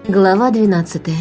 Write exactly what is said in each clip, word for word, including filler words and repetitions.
Глава двенадцатая.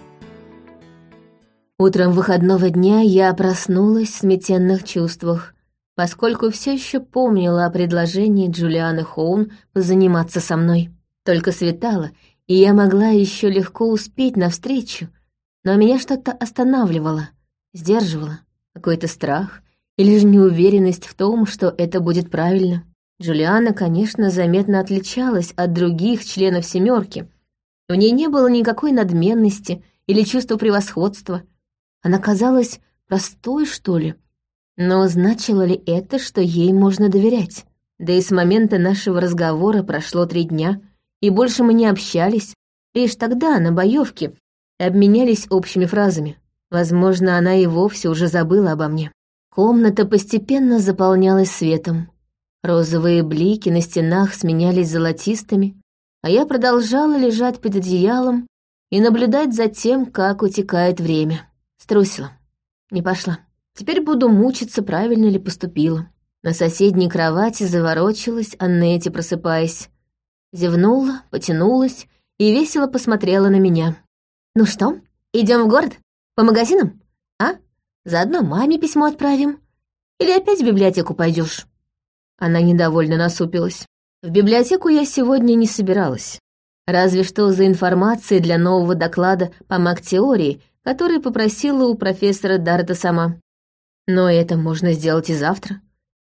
Утром выходного дня я проснулась в смятенных чувствах, поскольку все еще помнила о предложении Джулианы Хоун позаниматься со мной. Только светало, и я могла еще легко успеть навстречу, но меня что-то останавливало, сдерживало, какой-то страх или же неуверенность в том, что это будет правильно. Джулиана, конечно, заметно отличалась от других членов «семерки». В ней не было никакой надменности или чувства превосходства. Она казалась простой, что ли. Но значило ли это, что ей можно доверять? Да и с момента нашего разговора прошло три дня, и больше мы не общались. Лишь тогда, на боёвке, обменялись общими фразами. Возможно, она и вовсе уже забыла обо мне. Комната постепенно заполнялась светом. Розовые блики на стенах сменялись золотистыми, а я продолжала лежать под одеялом и наблюдать за тем, как утекает время. Струсила. Не пошла. Теперь буду мучиться, правильно ли поступила. На соседней кровати заворочилась Аннетти, просыпаясь. Зевнула, потянулась и весело посмотрела на меня. «Ну что, идем в город? По магазинам? А? Заодно маме письмо отправим. Или опять в библиотеку пойдешь?» Она недовольно насупилась. В библиотеку я сегодня не собиралась. Разве что за информацией для нового доклада по маг-теории, который попросила у профессора Дарта сама. Но это можно сделать и завтра.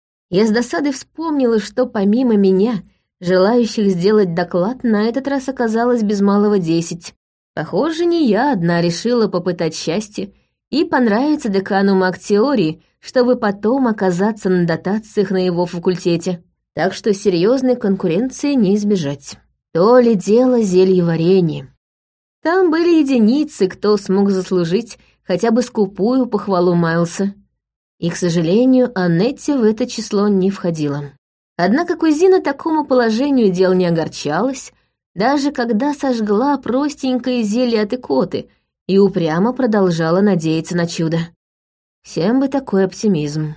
Я с досадой вспомнила, что помимо меня, желающих сделать доклад, на этот раз оказалось без малого десять. Похоже, не я одна решила попытать счастье и понравиться декану маг-теории, чтобы потом оказаться на дотациях на его факультете. Так что серьезной конкуренции не избежать. То ли дело зельеварение. Там были единицы, кто смог заслужить хотя бы скупую похвалу Майлса. И, к сожалению, Аннетти в это число не входила. Однако кузина такому положению дел не огорчалась, даже когда сожгла простенькое зелье от икоты и упрямо продолжала надеяться на чудо. Всем бы такой оптимизм.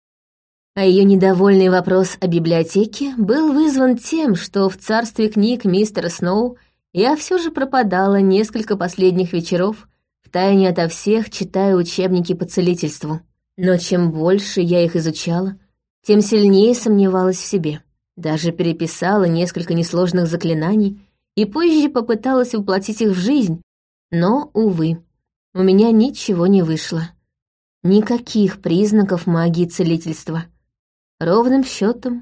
А ее недовольный вопрос о библиотеке был вызван тем, что в царстве книг мистера Сноу я все же пропадала несколько последних вечеров, втайне ото всех читая учебники по целительству. Но чем больше я их изучала, тем сильнее сомневалась в себе. Даже переписала несколько несложных заклинаний и позже попыталась воплотить их в жизнь, но, увы, у меня ничего не вышло. Никаких признаков магии целительства. Ровным счетом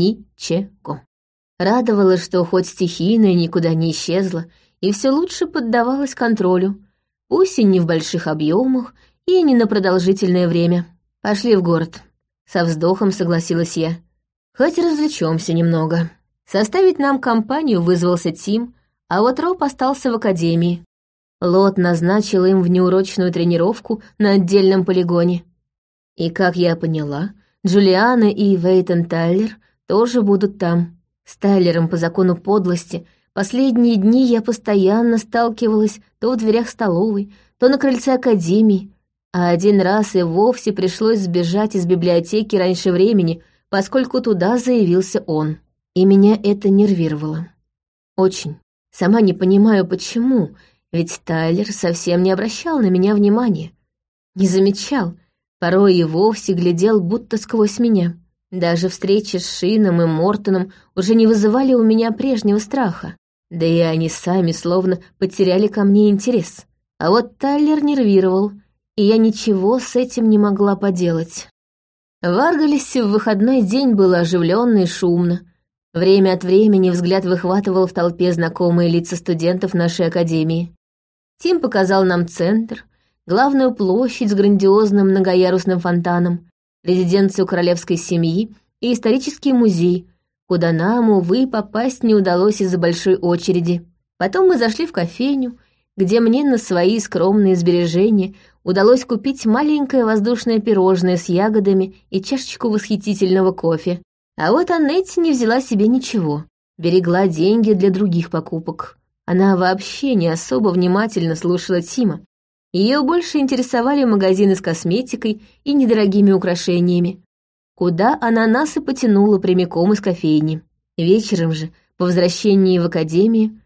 ничего. Радовало, что хоть стихийная никуда не исчезла и все лучше поддавалась контролю, пусть и не в больших объемах и не на продолжительное время. Пошли в город. Со вздохом согласилась я. Хоть развлечемся немного. Составить нам компанию вызвался Тим, а вот Роб остался в академии. Лот назначил им внеурочную тренировку на отдельном полигоне. И, как я поняла, Джулиана и Вейтон Тайлер тоже будут там. С Тайлером по закону подлости последние дни я постоянно сталкивалась то в дверях столовой, то на крыльце академии, а один раз и вовсе пришлось сбежать из библиотеки раньше времени, поскольку туда заявился он. И меня это нервировало. Очень. Сама не понимаю, почему, ведь Тайлер совсем не обращал на меня внимания. Не замечал, порой и вовсе глядел будто сквозь меня. Даже встречи с Шином и Мортоном уже не вызывали у меня прежнего страха. Да и они сами словно потеряли ко мне интерес. А вот Тайлер нервировал, и я ничего с этим не могла поделать. В Аргалисе в выходной день было оживленно и шумно. Время от времени взгляд выхватывал в толпе знакомые лица студентов нашей академии. Тим показал нам центр, главную площадь с грандиозным многоярусным фонтаном, резиденцию королевской семьи и исторический музей, куда нам, увы, попасть не удалось из-за большой очереди. Потом мы зашли в кофейню, где мне на свои скромные сбережения удалось купить маленькое воздушное пирожное с ягодами и чашечку восхитительного кофе. А вот Аннетти не взяла себе ничего, берегла деньги для других покупок. Она вообще не особо внимательно слушала Тима. Ее больше интересовали магазины с косметикой и недорогими украшениями, куда она нас и потянула прямиком из кофейни. Вечером же, по возвращении в академию,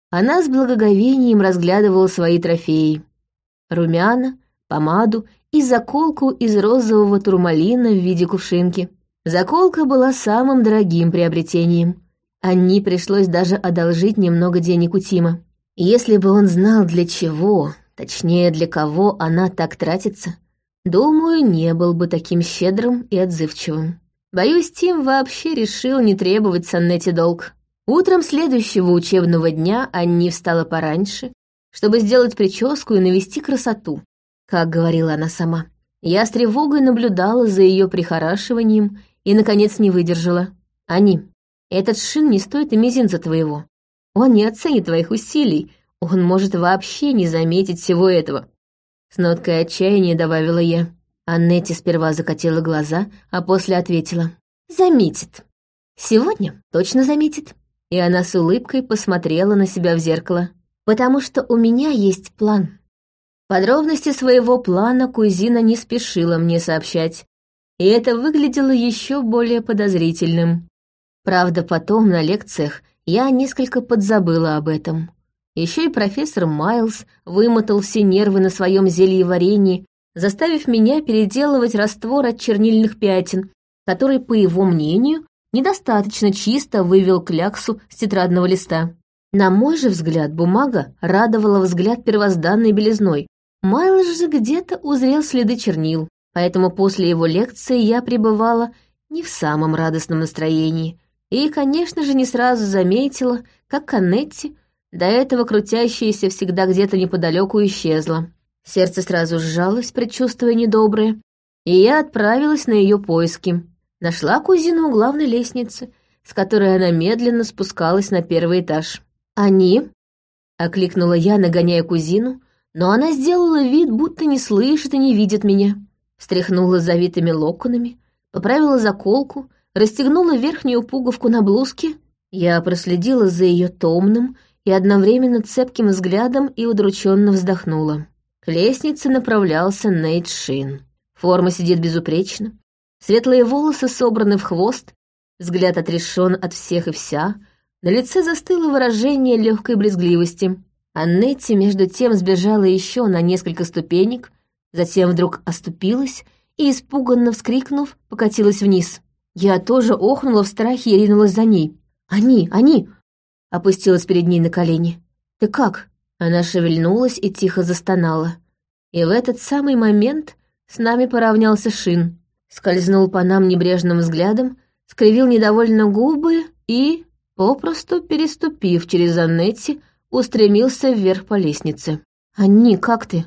Она с благоговением разглядывала свои трофеи. Румяна, помаду и заколку из розового турмалина в виде кувшинки. Заколка была самым дорогим приобретением. Анни пришлось даже одолжить немного денег у Тима. Если бы он знал, для чего, точнее, для кого она так тратится, думаю, не был бы таким щедрым и отзывчивым. Боюсь, Тим вообще решил не требовать с Аннетти долг. Утром следующего учебного дня Анни встала пораньше, чтобы сделать прическу и навести красоту, как говорила она сама. Я с тревогой наблюдала за ее прихорашиванием и, наконец, не выдержала. «Анни, этот Шин не стоит и мизинца твоего. Он не оценит твоих усилий, он может вообще не заметить всего этого». С ноткой отчаяния добавила я. Аннетти сперва закатила глаза, а после ответила. «Заметит. Сегодня точно заметит». И она с улыбкой посмотрела на себя в зеркало. «Потому что у меня есть план». Подробности своего плана кузина не спешила мне сообщать, и это выглядело еще более подозрительным. Правда, потом на лекциях я несколько подзабыла об этом. Еще и профессор Майлз вымотал все нервы на своем зельеварении, заставив меня переделывать раствор от чернильных пятен, который, по его мнению, недостаточно чисто вывел кляксу с тетрадного листа. На мой же взгляд, бумага радовала взгляд первозданной белизной. Майлз же где-то узрел следы чернил, поэтому после его лекции я пребывала не в самом радостном настроении и, конечно же, не сразу заметила, как Канетти, до этого крутящаяся всегда где-то неподалеку, исчезла. Сердце сразу сжалось, предчувствуя недоброе, и я отправилась на ее поиски. Нашла кузину у главной лестницы, с которой она медленно спускалась на первый этаж. «Они?» — окликнула я, нагоняя кузину, но она сделала вид, будто не слышит и не видит меня. Встряхнула завитыми локонами, поправила заколку, расстегнула верхнюю пуговку на блузке. Я проследила за ее томным и одновременно цепким взглядом и удрученно вздохнула. К лестнице направлялся Нейт Шин. Форма сидит безупречно, светлые волосы собраны в хвост, взгляд отрешен от всех и вся, на лице застыло выражение легкой брезгливости. Аннетти, между тем, сбежала еще на несколько ступенек, затем вдруг оступилась и, испуганно вскрикнув, покатилась вниз. Я тоже охнула в страхе и ринулась за ней. «Они! Они!» Опустилась перед ней на колени. «Ты как?» Она шевельнулась и тихо застонала. И в этот самый момент с нами поравнялся Шин. Скользнул по нам небрежным взглядом, скривил недовольно губы и, попросту переступив через Аннетти, устремился вверх по лестнице. «Анни, как ты?»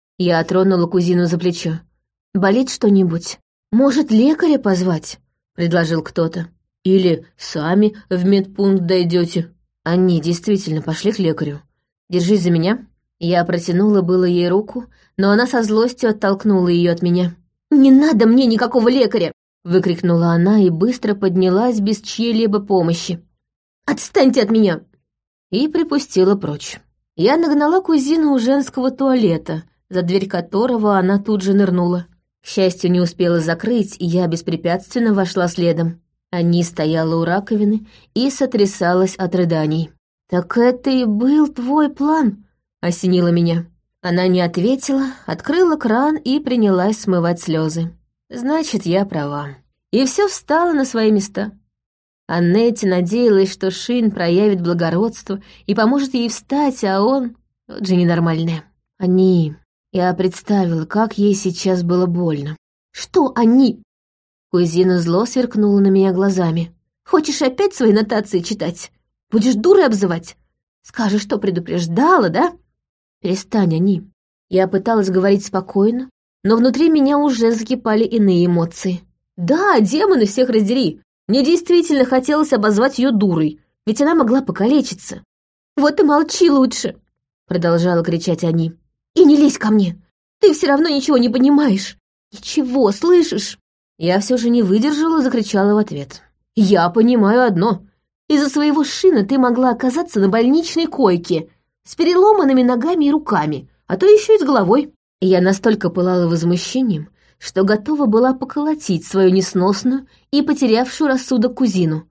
Я тронула кузину за плечо. «Болит что-нибудь? Может, лекаря позвать?» — предложил кто-то. «Или сами в медпункт дойдете». «Анни, действительно, пошли к лекарю. Держись за меня». Я протянула было ей руку, но она со злостью оттолкнула ее от меня. «Не надо мне никакого лекаря!» — выкрикнула она и быстро поднялась без чьей-либо помощи. «Отстаньте от меня!» И припустила прочь. Я нагнала кузину у женского туалета, за дверь которого она тут же нырнула. К счастью, не успела закрыть, и я беспрепятственно вошла следом. Анни стояла у раковины и сотрясалась от рыданий. «Так это и был твой план?» — осенила меня. Она не ответила, открыла кран и принялась смывать слезы. Значит, я права. И все встало на свои места. Аннетти надеялась, что Шин проявит благородство и поможет ей встать, а он... Вот же ненормальная. Они... Я представила, как ей сейчас было больно. «Что они?» Кузина зло сверкнула на меня глазами. «Хочешь опять свои нотации читать? Будешь дурой обзывать? Скажешь, что предупреждала, да?» «Перестань, они». Я пыталась говорить спокойно, но внутри меня уже закипали иные эмоции. «Да, демоны всех раздери. Мне действительно хотелось обозвать ее дурой, ведь она могла покалечиться». «Вот и молчи лучше», — продолжала кричать они. «И не лезь ко мне. Ты все равно ничего не понимаешь. Ничего, слышишь?» Я все же не выдержала, закричала в ответ. «Я понимаю одно. Из-за своего Шина ты могла оказаться на больничной койке с переломанными ногами и руками, а то еще и с головой». Я настолько пылала возмущением, что готова была поколотить свою несносную и потерявшую рассудок кузину.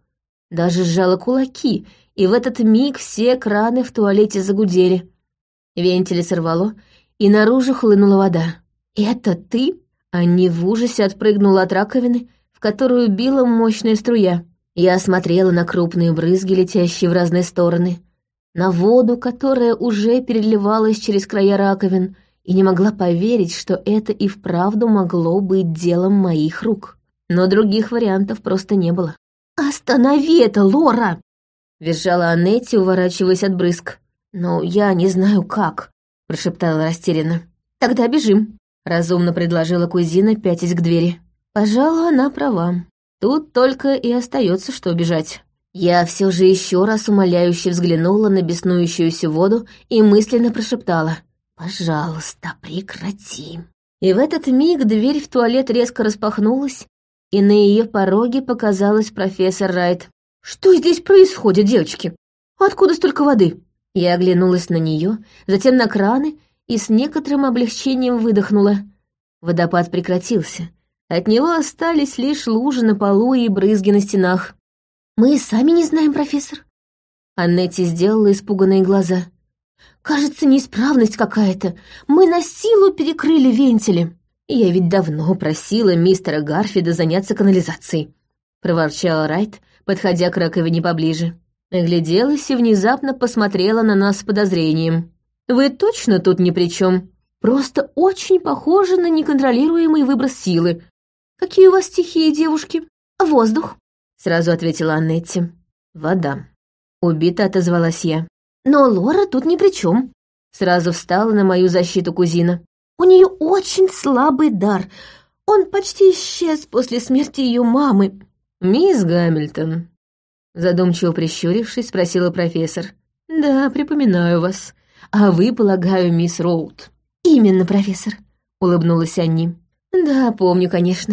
даже сжала кулаки, и в этот миг все краны в туалете загудели. Вентили сорвало, и наружу хлынула вода. «Это ты?» Анни в ужасе отпрыгнула от раковины, в которую била мощная струя. Я смотрела на крупные брызги, летящие в разные стороны, на воду, которая уже переливалась через края раковин, и не могла поверить, что это и вправду могло быть делом моих рук. Но других вариантов просто не было. «Останови это, Лора!» — визжала Аннетти, уворачиваясь от брызг. «Ну, я не знаю как», — прошептала растерянно. «Тогда бежим», — разумно предложила кузина, пятясь к двери. Пожалуй, она права. Тут только и остается, что бежать. Я все же еще раз умоляюще взглянула на беснующуюся воду и мысленно прошептала: «Пожалуйста, прекрати». И в этот миг дверь в туалет резко распахнулась, и на ее пороге показалась профессор Райт. «Что здесь происходит, девочки? Откуда столько воды?» Я оглянулась на нее, затем на краны и с некоторым облегчением выдохнула. Водопад прекратился. От него остались лишь лужи на полу и брызги на стенах. «Мы и сами не знаем, профессор». Аннетти сделала испуганные глаза. «Кажется, неисправность какая-то. Мы на силу перекрыли вентили». «Я ведь давно просила мистера Гарфида заняться канализацией», — проворчала Райт, подходя к раковине поближе. Огляделась и внезапно посмотрела на нас с подозрением. «Вы точно тут ни при чем? Просто очень похоже на неконтролируемый выброс силы. Какие у вас стихии, девушки?» «Воздух», — сразу ответила Аннетти. «Вода», — убито отозвалась я. «Но Лора тут ни при чем», — сразу встала на мою защиту кузина. «У нее очень слабый дар. Он почти исчез после смерти ее мамы». «Мисс Гамильтон», — задумчиво прищурившись, спросила профессор. «Да, припоминаю вас. А вы, полагаю, мисс Роуд?» «Именно, профессор», — улыбнулась Анни. «Да, помню, конечно.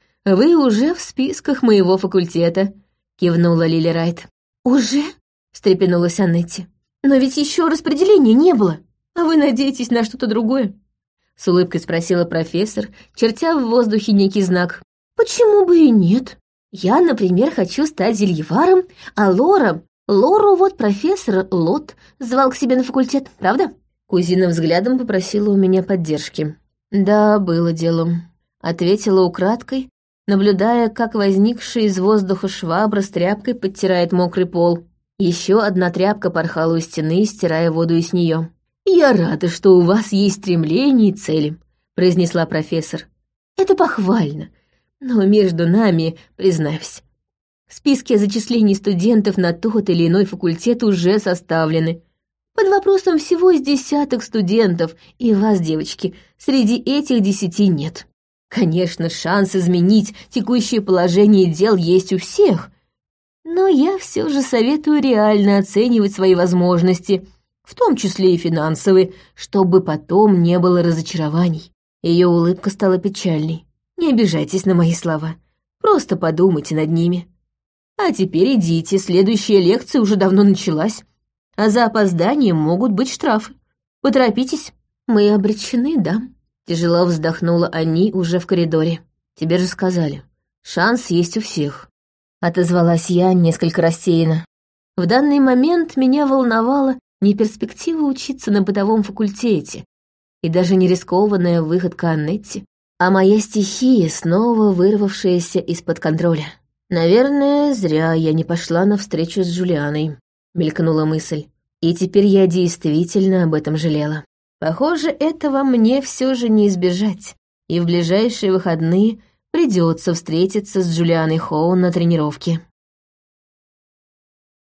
Вы уже в списках моего факультета», — кивнула Лили Райт. «Уже?» — встрепенулась Аннетти. «Но ведь еще распределения не было. А вы надеетесь на что-то другое?» С улыбкой спросила профессор, чертя в воздухе некий знак. «Почему бы и нет? Я, например, хочу стать зельеваром, а Лора... Лору вот профессор Лот звал к себе на факультет, правда?» Кузина взглядом попросила у меня поддержки. «Да, было делом», — ответила украдкой, наблюдая, как возникшая из воздуха швабра с тряпкой подтирает мокрый пол. Еще одна тряпка порхала у стены, стирая воду из нее. «Я рада, что у вас есть стремление и цели», — произнесла профессор. «Это похвально, но между нами, признаюсь, списки о зачислении студентов на тот или иной факультет уже составлены. Под вопросом всего из десяток студентов, и вас, девочки, среди этих десяти нет. Конечно, шанс изменить текущее положение дел есть у всех, но я все же советую реально оценивать свои возможности, в том числе и финансовые, чтобы потом не было разочарований». Ее улыбка стала печальной. «Не обижайтесь на мои слова, просто подумайте над ними. А теперь идите, следующая лекция уже давно началась, а за опоздание могут быть штрафы. Поторопитесь». «Мы обречены, да?» Тяжело вздохнула Анни уже в коридоре. «Тебе же сказали, шанс есть у всех», — отозвалась я несколько рассеянно. В данный момент меня волновала не перспектива учиться на бытовом факультете и даже не рискованная выходка Аннетти, а моя стихия, снова вырвавшаяся из-под контроля. «Наверное, зря я не пошла на встречу с Джулианой», — мелькнула мысль. И теперь я действительно об этом жалела. Похоже, этого мне все же не избежать, и в ближайшие выходные придется встретиться с Джулианой Хоун на тренировке.